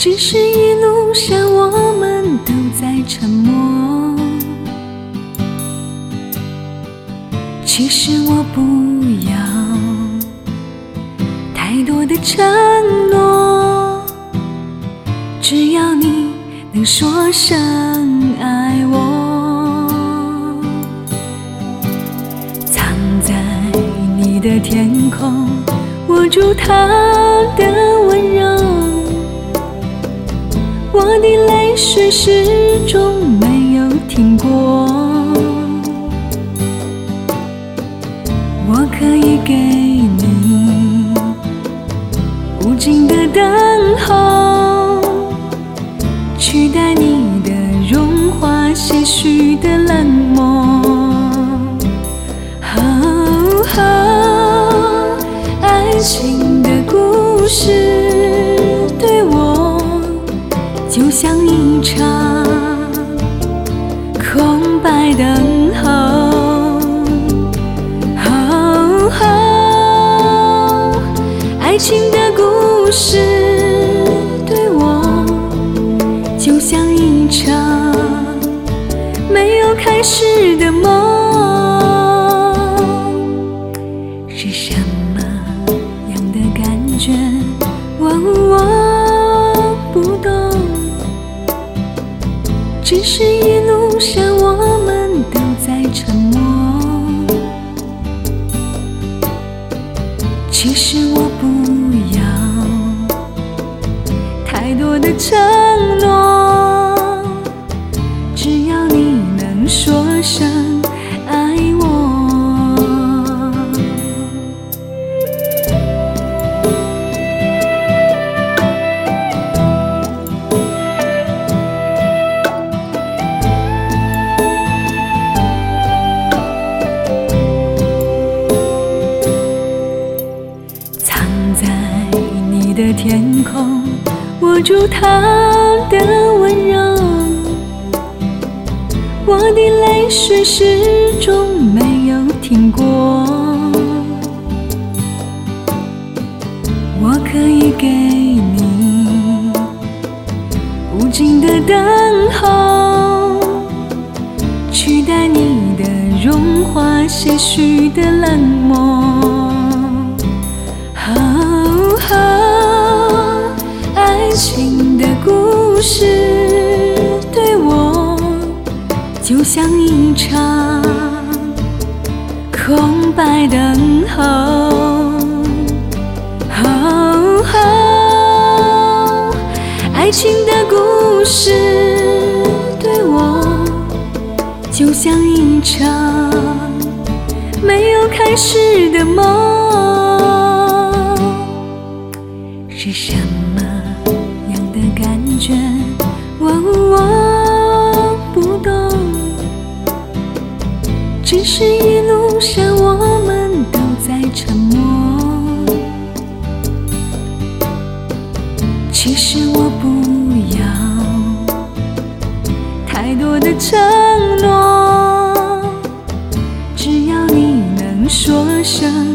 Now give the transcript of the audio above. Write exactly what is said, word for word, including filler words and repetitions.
只是一路上我们都在沉默。其实我不要太多的承诺，只要你能说声爱我。藏在你的天空，握住它的温柔，我的泪水始终没有停过。我可以给你无尽的等候，取代你的融化些许的冷漠。哦哦，爱情的故事对我就像一场空白等候。爱情的故事对我就像一场没有开始的梦。是什么样的感觉？我我不懂，只是一路上我们都在沉默。其实我不要太多的承诺，只要你能说声爱我。你的天空，握住它的温柔，我的泪水始终没有停过。我可以给你无尽的等候，取代你的融化些许的冷漠。哦哦，爱情的故事对我就像一场空白等候。哦哦，爱情的故事对我就像一场没有开始的梦。是什么样的感觉？我我不懂，只是一路上我们都在沉默。其实我不要太多的承诺，只要你能说声